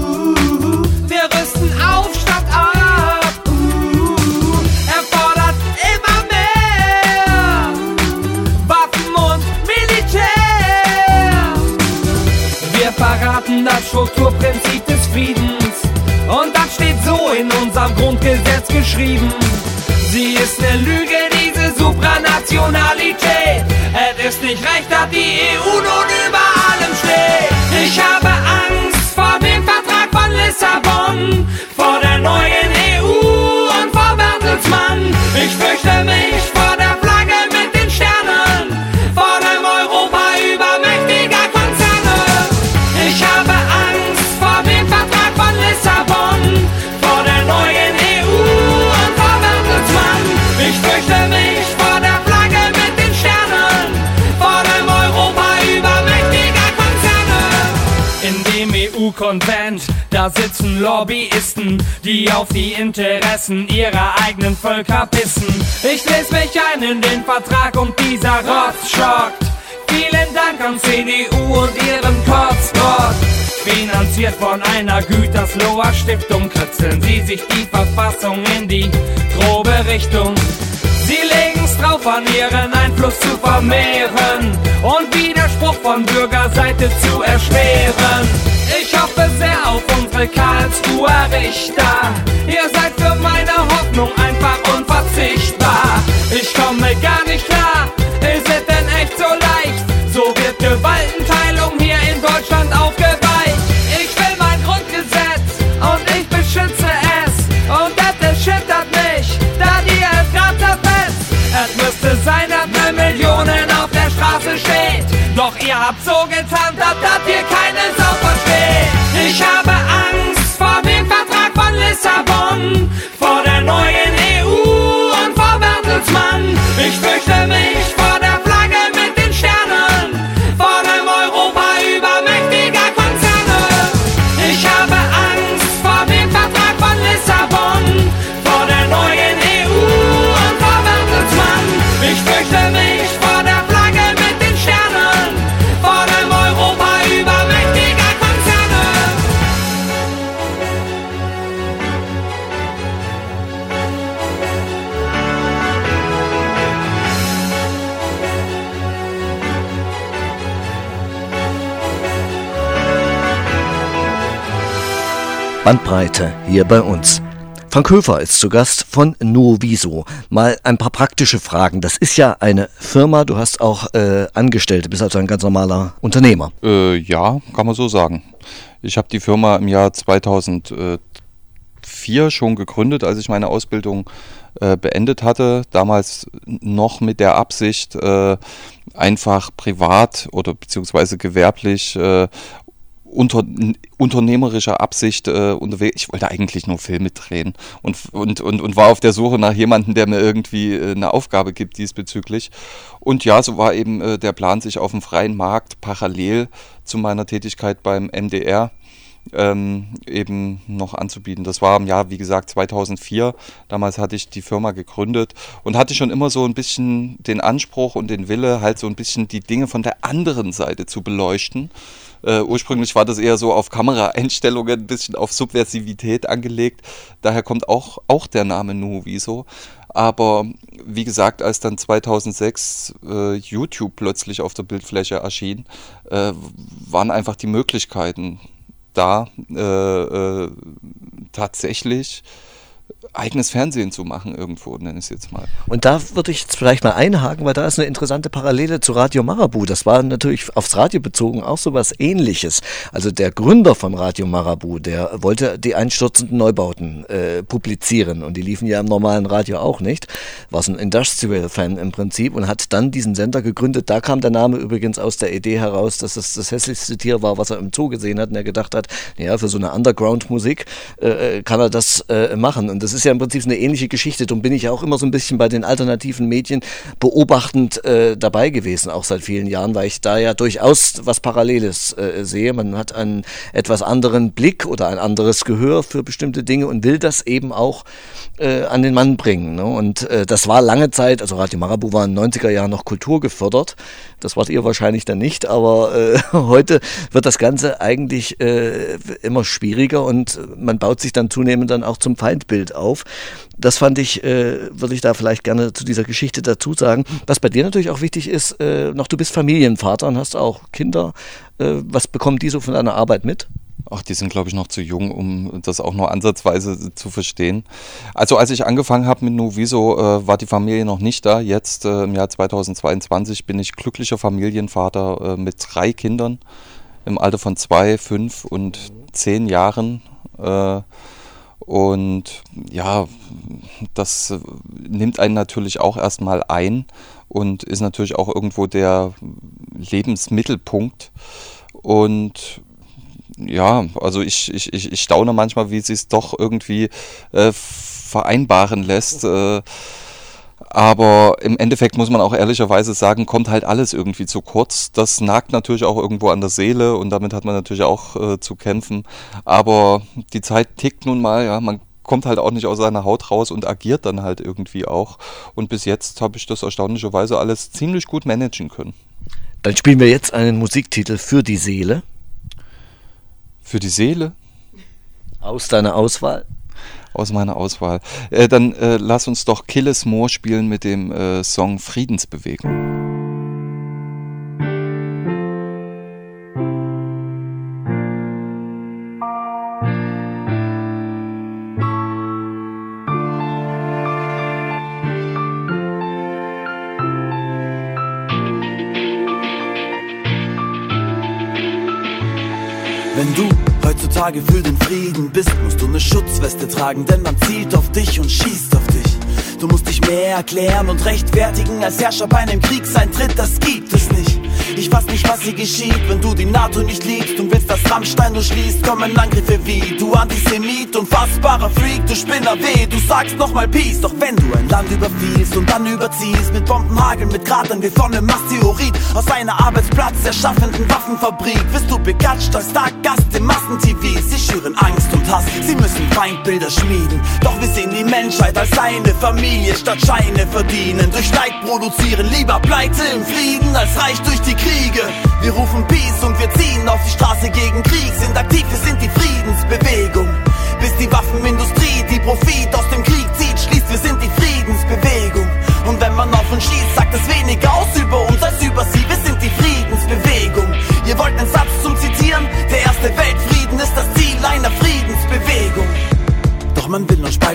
wir rüsten auf statt ab, erfordert immer mehr Waffen und Militär. Wir verraten das Strukturprinzip des Friedens und das steht so in unserem Grundgesetz geschrieben. Sie ist eine Lüge, diese Supranationalität. Es ist nicht recht, dass die EU nun über allem steht. Ich habe Angst vor dem Vertrag von Lissabon, vor der neuen EU und vor Bertelsmann. Ich fürchte mich vor der Flagge mit den Sternen, vor dem Europa übermächtiger Konzerne. Ich habe Angst vor dem Vertrag von Lissabon, vor der neuen EU und vor Bertelsmann. Ich fürchte mich vor der Flagge mit den Sternen, vor dem Europa übermächtiger Konzerne. In dem EU-Konvent, da sitzen Lobbyisten, die auf die Interessen ihrer eigenen Völker pissen. Ich lese mich ein in den Vertrag und dieser Rotz schockt. Vielen Dank an CDU und ihren Kotzgott. Finanziert von einer Gütersloher Stiftung kritzeln sie sich die Verfassung in die grobe Richtung. Sie legen's drauf an, ihren Einfluss zu vermehren und Widerspruch von Bürgerseite zu erschweren. Ich hoffe sehr auf unsere Karlsruher Richter. Ihr seid für meine Hoffnung einfach unverzichtbar. Ich komme gar nicht klar, ist es denn echt so leicht? So wird Gewaltenteilung hier in Deutschland aufgeweicht. Ich will mein Grundgesetz und ich beschütze es. Bandbreite hier bei uns. Frank Höfer ist zu Gast von Nuoviso. Mal ein paar praktische Fragen. Das ist ja eine Firma, du hast auch Angestellte, bist also ein ganz normaler Unternehmer. Ja, kann man so sagen. Ich habe die Firma im Jahr 2004 schon gegründet, als ich meine Ausbildung beendet hatte. Damals noch mit der Absicht, einfach privat oder beziehungsweise gewerblich unternehmerischer Absicht unterwegs. Ich wollte eigentlich nur Filme drehen und war auf der Suche nach jemandem, der mir irgendwie eine Aufgabe gibt diesbezüglich. Und ja, so war eben der Plan, sich auf dem freien Markt parallel zu meiner Tätigkeit beim MDR eben noch anzubieten. Das war im Jahr, wie gesagt, 2004. Damals hatte ich die Firma gegründet und hatte schon immer so ein bisschen den Anspruch und den Wille, halt so ein bisschen die Dinge von der anderen Seite zu beleuchten. Ursprünglich war das eher so auf Kameraeinstellungen, ein bisschen auf Subversivität angelegt. Daher kommt auch der Name Nuoviso. Aber wie gesagt, als dann 2006 YouTube plötzlich auf der Bildfläche erschien, waren einfach die Möglichkeiten da, tatsächlich eigenes Fernsehen zu machen irgendwo, nenne ich es jetzt mal. Und da würde ich jetzt vielleicht mal einhaken, weil da ist eine interessante Parallele zu Radio Marabu. Das war natürlich aufs Radio bezogen auch so was Ähnliches. Also der Gründer von Radio Marabu, der wollte die einstürzenden Neubauten publizieren und die liefen ja im normalen Radio auch nicht. War so ein Industrial-Fan im Prinzip und hat dann diesen Sender gegründet. Da kam der Name übrigens aus der Idee heraus, dass es das hässlichste Tier war, was er im Zoo gesehen hat und er gedacht hat, ja, für so eine Underground-Musik kann er das machen. Und das ist ja im Prinzip eine ähnliche Geschichte. Darum bin ich ja auch immer so ein bisschen bei den alternativen Medien beobachtend dabei gewesen, auch seit vielen Jahren, weil ich da ja durchaus was Paralleles sehe. Man hat einen etwas anderen Blick oder ein anderes Gehör für bestimmte Dinge und will das eben auch an den Mann bringen. Ne? Und das war lange Zeit, also Radio Marabu war in den 90er Jahren noch Kultur gefördert. Das wart ihr wahrscheinlich dann nicht, aber heute wird das Ganze eigentlich immer schwieriger und man baut sich dann zunehmend dann auch zum Feindbild auf. Das fand ich, würde ich da vielleicht gerne zu dieser Geschichte dazu sagen. Was bei dir natürlich auch wichtig ist, du bist Familienvater und hast auch Kinder. Was bekommen die so von deiner Arbeit mit? Ach, die sind, glaube ich, noch zu jung, um das auch nur ansatzweise zu verstehen. Also als ich angefangen habe mit Nuoviso, war die Familie noch nicht da. Jetzt im Jahr 2022 bin ich glücklicher Familienvater mit 3 Kindern im Alter von 2, 5 und 10 Jahren. Und ja, das nimmt einen natürlich auch erstmal ein und ist natürlich auch irgendwo der Lebensmittelpunkt. Und ja, also ich staune manchmal, wie sie es doch irgendwie vereinbaren lässt. Aber im Endeffekt muss man auch ehrlicherweise sagen, kommt halt alles irgendwie zu kurz. Das nagt natürlich auch irgendwo an der Seele und damit hat man natürlich auch zu kämpfen. Aber die Zeit tickt nun mal, ja, man kommt halt auch nicht aus seiner Haut raus und agiert dann halt irgendwie auch. Und bis jetzt habe ich das erstaunlicherweise alles ziemlich gut managen können. Dann spielen wir jetzt einen Musiktitel für die Seele. Für die Seele? Aus deiner Auswahl? Aus meiner Auswahl. Dann lass uns doch Killes Moor spielen mit dem Song Friedensbewegung. Wenn du heutzutage für den Frieden bist, musst du eine Schutzweste tragen, denn man zielt auf dich und schießt auf dich. Du musst dich mehr erklären und rechtfertigen als Herrscher bei einem Kriegseintritt, das gibt es nicht. Ich weiß nicht, was hier geschieht, wenn du die NATO nicht liebst und willst, dass Rammstein nur schließt. Kommen Angriffe wie, du Antisemit, unfassbarer Freak, du Spinner weh, du sagst nochmal Peace. Doch wenn du ein Land überfielst und dann überziehst, mit Bombenhageln, mit Kratern wie von einem Asteroid, aus einer Arbeitsplatz erschaffenden Waffenfabrik, wirst du begatscht als Stargast im Massen-TV. Sie schüren Angst und Hass, sie müssen Feindbilder schmieden. Doch wir sehen die Menschheit als eine Familie, statt Scheine verdienen. Durch Leid produzieren, lieber Pleite im Frieden, als reich durch die Kriege. Wir rufen Peace und wir ziehen auf die Straße gegen Krieg. Sind aktiv, wir sind die Friedensbewegung. Bis die Waffenindustrie, die Profit aus dem Krieg zieht, schließt, wir sind die Friedensbewegung. Und wenn man auf uns schießt, sagt es weniger aus über uns als über sie. Wir sind die Friedensbewegung. Ihr wollt einen Satz zum Zitieren? Der erste Weltfrieden ist das Ziel einer Friedensbewegung.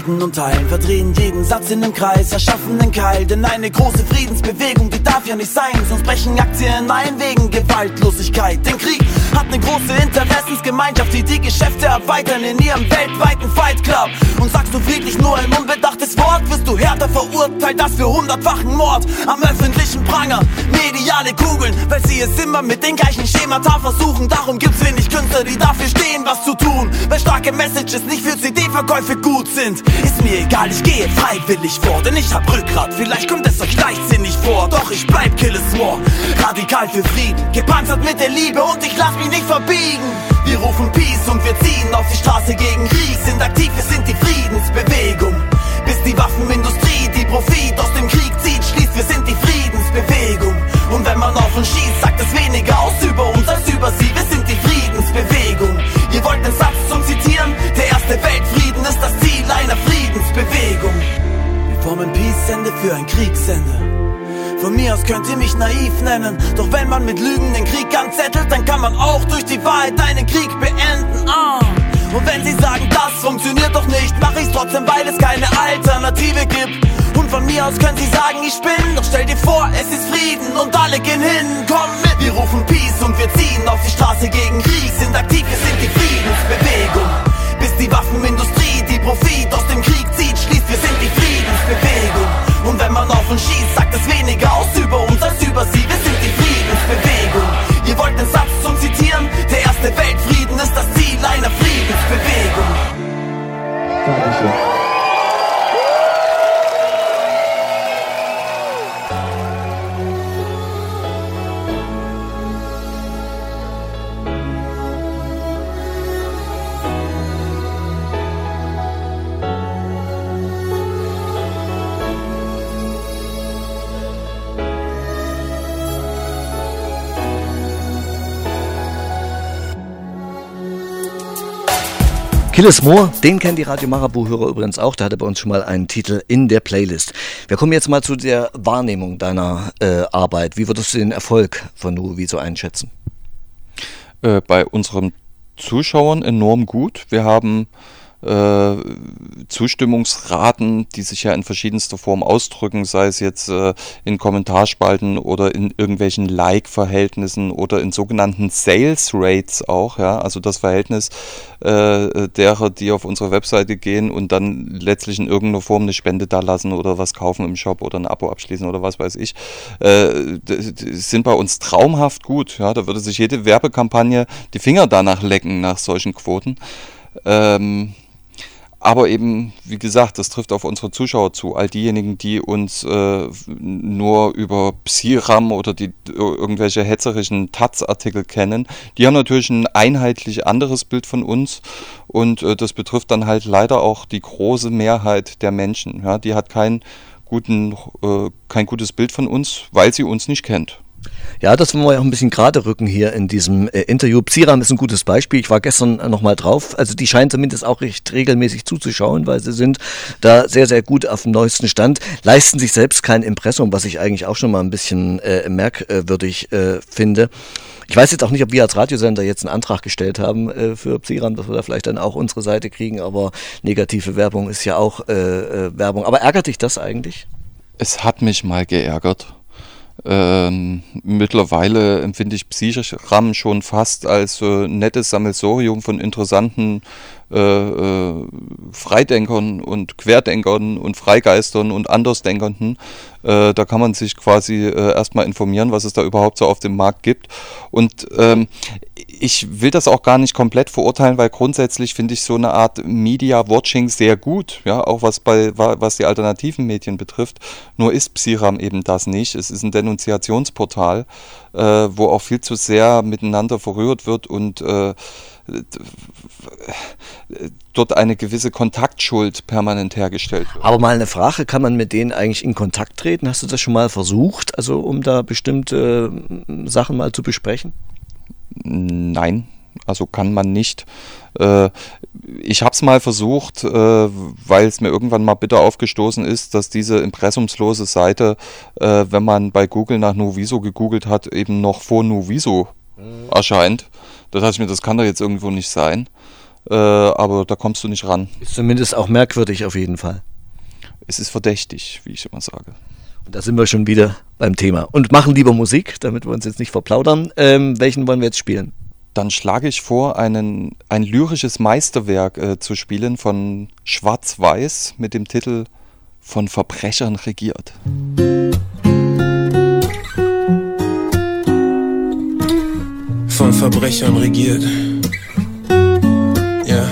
Verhalten und teilen, verdrehen jeden Satz in einem Kreis, erschaffen einen Keil, denn eine große Friedensbewegung, die darf ja nicht sein, sonst brechen Aktien ein wegen Gewaltlosigkeit. Denn Krieg hat eine große Interessensgemeinschaft, die die Geschäfte erweitern in ihrem weltweiten Fight Club. Und sagst du friedlich nur ein unbedachtes Wort, wirst du härter verurteilt, das für 100-fachen Mord am öffentlichen Pranger. Mediale Kugeln, weil sie es immer mit den gleichen Schemata versuchen. Darum gibt's wenig Künstler, die dafür stehen, was zu tun. Weil starke Messages nicht für CD-Verkäufe gut sind. Ist mir egal, ich gehe freiwillig vor, denn ich hab Rückgrat. Vielleicht kommt es euch leichtsinnig vor, doch ich bleib Kill is War. Radikal für Frieden, gepanzert mit der Liebe und ich lass mich nicht verbiegen. Wir rufen Peace und wir ziehen auf die Straße gegen Krieg. Sind aktiv, wir sind die Friedensbewegung. Bis die Waffenindustrie, die Profit aus dem Krieg zieht, schließt, wir sind die Friedensbewegung. Und wenn man auf uns schießt, sagt es weniger aus über uns als über sie. Wir sind die Friedensbewegung. Ihr wollt den Satz zum Zitieren? Der erste Weltfrieden ist das Ziel einer Friedensbewegung. Wir formen Peace-Ende für ein Kriegsende. Von mir aus könnt ihr mich naiv nennen, doch wenn man mit Lügen den Krieg anzettelt, dann kann man auch durch die Wahrheit einen Krieg beenden. Und wenn sie sagen, das funktioniert doch nicht, mach ich's trotzdem, weil es keine Alternative gibt. Und von mir aus können sie sagen, ich spinne, doch stell dir vor, es ist Frieden und alle gehen hin, komm mit. Wir rufen Peace und wir ziehen auf die Straße gegen Krieg. Sind aktiv, wir sind die Friedensbewegung. Bis die Waffenindustrie, die Profit aus dem Krieg zieht, schließt, wir sind die Friedensbewegung. Und wenn man auf uns schießt, sagt es weniger aus über uns als über sie. Wir sind die Friedensbewegung. Ihr wollt den Satz zum Zitieren? Der erste Weltfrieden ist das Ziel einer Friedensbewegung. Dankeschön. Kill is More, den kennen die Radio Marabu-Hörer übrigens auch, der hatte bei uns schon mal einen Titel in der Playlist. Wir kommen jetzt mal zu der Wahrnehmung deiner Arbeit. Wie würdest du den Erfolg von Nuoviso einschätzen? Bei unseren Zuschauern enorm gut. Wir haben Zustimmungsraten, die sich ja in verschiedenster Form ausdrücken, sei es jetzt in Kommentarspalten oder in irgendwelchen Like-Verhältnissen oder in sogenannten Sales Rates auch, ja, also das Verhältnis derer, die auf unsere Webseite gehen und dann letztlich in irgendeiner Form eine Spende da lassen oder was kaufen im Shop oder ein Abo abschließen oder was weiß ich, sind bei uns traumhaft gut, ja, da würde sich jede Werbekampagne die Finger danach lecken nach solchen Quoten. Aber eben, wie gesagt, das trifft auf unsere Zuschauer zu. All diejenigen, die uns nur über Psiram oder die irgendwelche hetzerischen Taz-Artikel kennen, die haben natürlich ein einheitlich anderes Bild von uns. Und das betrifft dann halt leider auch die große Mehrheit der Menschen. Ja, die hat kein gutes Bild von uns, weil sie uns nicht kennt. Ja, das wollen wir ja auch ein bisschen gerade rücken hier in diesem Interview. Psiram ist ein gutes Beispiel. Ich war gestern nochmal drauf. Also die scheinen zumindest auch recht regelmäßig zuzuschauen, weil sie sind da sehr, sehr gut auf dem neuesten Stand. Leisten sich selbst kein Impressum, was ich eigentlich auch schon mal ein bisschen merkwürdig finde. Ich weiß jetzt auch nicht, ob wir als Radiosender jetzt einen Antrag gestellt haben für Psiram, dass wir da vielleicht dann auch unsere Seite kriegen, aber negative Werbung ist ja auch Werbung. Aber ärgert dich das eigentlich? Es hat mich mal geärgert. Mittlerweile empfinde ich Psiram schon fast als nettes Sammelsurium von interessanten Freidenkern und Querdenkern und Freigeistern und Andersdenkenden. Da kann man sich quasi erstmal informieren, was es da überhaupt so auf dem Markt gibt. Und ich will das auch gar nicht komplett verurteilen, weil grundsätzlich finde ich so eine Art Media-Watching sehr gut, ja, auch was die alternativen Medien betrifft. Nur ist Psiram eben das nicht. Es ist ein Denunziationsportal, wo auch viel zu sehr miteinander verrührt wird und dort eine gewisse Kontaktschuld permanent hergestellt wird. Aber mal eine Frage, kann man mit denen eigentlich in Kontakt treten? Hast du das schon mal versucht, also um da bestimmte Sachen mal zu besprechen? Nein, also kann man nicht. Ich habe es mal versucht, weil es mir irgendwann mal bitter aufgestoßen ist, dass diese impressumslose Seite, wenn man bei Google nach Nuoviso gegoogelt hat, eben noch vor Nuoviso erscheint. Da dachte ich mir, das kann doch jetzt irgendwo nicht sein. aber da kommst du nicht ran. Ist zumindest auch merkwürdig auf jeden Fall. Es ist verdächtig, wie ich immer sage. Und da sind wir schon wieder beim Thema. Und machen lieber Musik, damit wir uns jetzt nicht verplaudern. Welchen wollen wir jetzt spielen? Dann schlage ich vor, ein lyrisches Meisterwerk zu spielen von Schwarz-Weiß mit dem Titel Von Verbrechern regiert. Von Verbrechern regiert. Ja.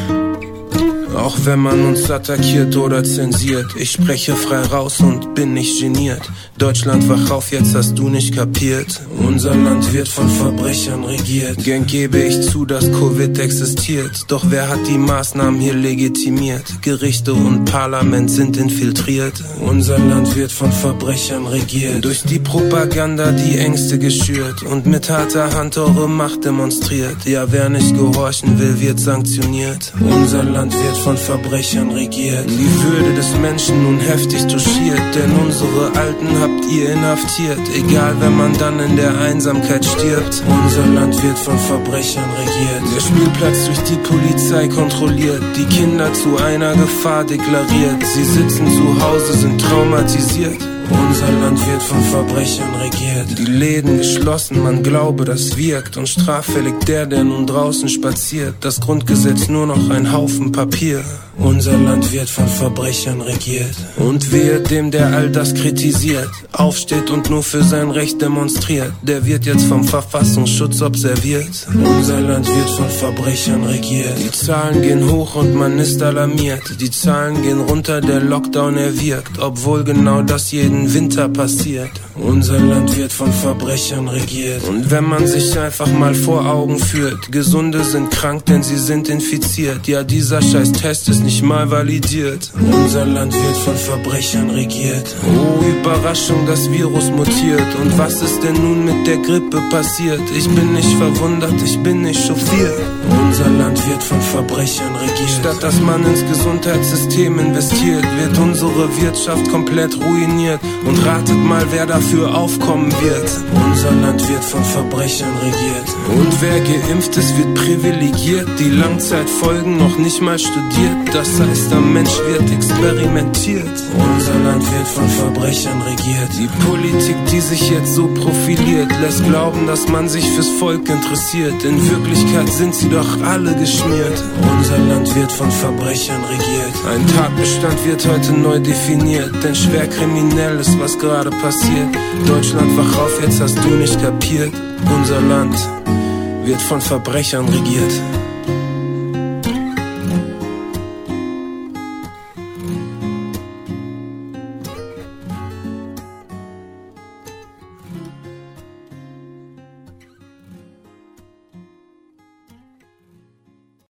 Auch wenn man uns attackiert oder zensiert, ich spreche frei raus und bin nicht geniert. Deutschland, wach auf, jetzt hast du nicht kapiert. Unser Land wird von Verbrechern regiert. Gern gebe ich zu, dass Covid existiert. Doch wer hat die Maßnahmen hier legitimiert? Gerichte und Parlament sind infiltriert. Unser Land wird von Verbrechern regiert. Durch die Propaganda die Ängste geschürt und mit harter Hand eure Macht demonstriert. Ja, wer nicht gehorchen will, wird sanktioniert. Unser Land wird von Verbrechern regiert. Die Würde des Menschen nun heftig touchiert, denn unsere Alten habt ihr inhaftiert. Egal, wenn man dann in der Einsamkeit stirbt. Unser Land wird von Verbrechern regiert. Der Spielplatz durch die Polizei kontrolliert, die Kinder zu einer Gefahr deklariert. Sie sitzen zu Hause, sind traumatisiert. Unser Land wird von Verbrechern regiert. Die Läden geschlossen, man glaube, das wirkt. Und straffällig der nun draußen spaziert. Das Grundgesetz nur noch ein Haufen Papier. Unser Land wird von Verbrechern regiert. Und wehe dem, der all das kritisiert, aufsteht und nur für sein Recht demonstriert. Der wird jetzt vom Verfassungsschutz observiert. Unser Land wird von Verbrechern regiert. Die Zahlen gehen hoch und man ist alarmiert. Die Zahlen gehen runter, der Lockdown erwirkt. Obwohl genau das jeden Winter passiert. Unser Land wird von Verbrechern regiert. Und wenn man sich einfach mal vor Augen führt, Gesunde sind krank, denn sie sind infiziert. Ja, dieser scheiß Test ist nicht mal validiert. Unser Land wird von Verbrechern regiert. Oh, Überraschung, das Virus mutiert. Und was ist denn nun mit der Grippe passiert? Ich bin nicht verwundert, ich bin nicht chauffiert. Unser Land wird von Verbrechern regiert. Statt dass man ins Gesundheitssystem investiert, wird unsere Wirtschaft komplett ruiniert. Und ratet mal, wer dafür aufkommen wird. Unser Land wird von Verbrechern regiert. Und wer geimpft ist, wird privilegiert. Die Langzeitfolgen noch nicht mal studiert. Das heißt, am Mensch wird experimentiert. Unser Land wird von Verbrechern regiert. Die Politik, die sich jetzt so profiliert, lässt glauben, dass man sich fürs Volk interessiert. In Wirklichkeit sind sie doch alle geschmiert. Unser Land wird von Verbrechern regiert. Ein Tatbestand wird heute neu definiert, denn schwer kriminell ist, was gerade passiert. Deutschland, wach auf, jetzt hast du nicht kapiert. Unser Land wird von Verbrechern regiert.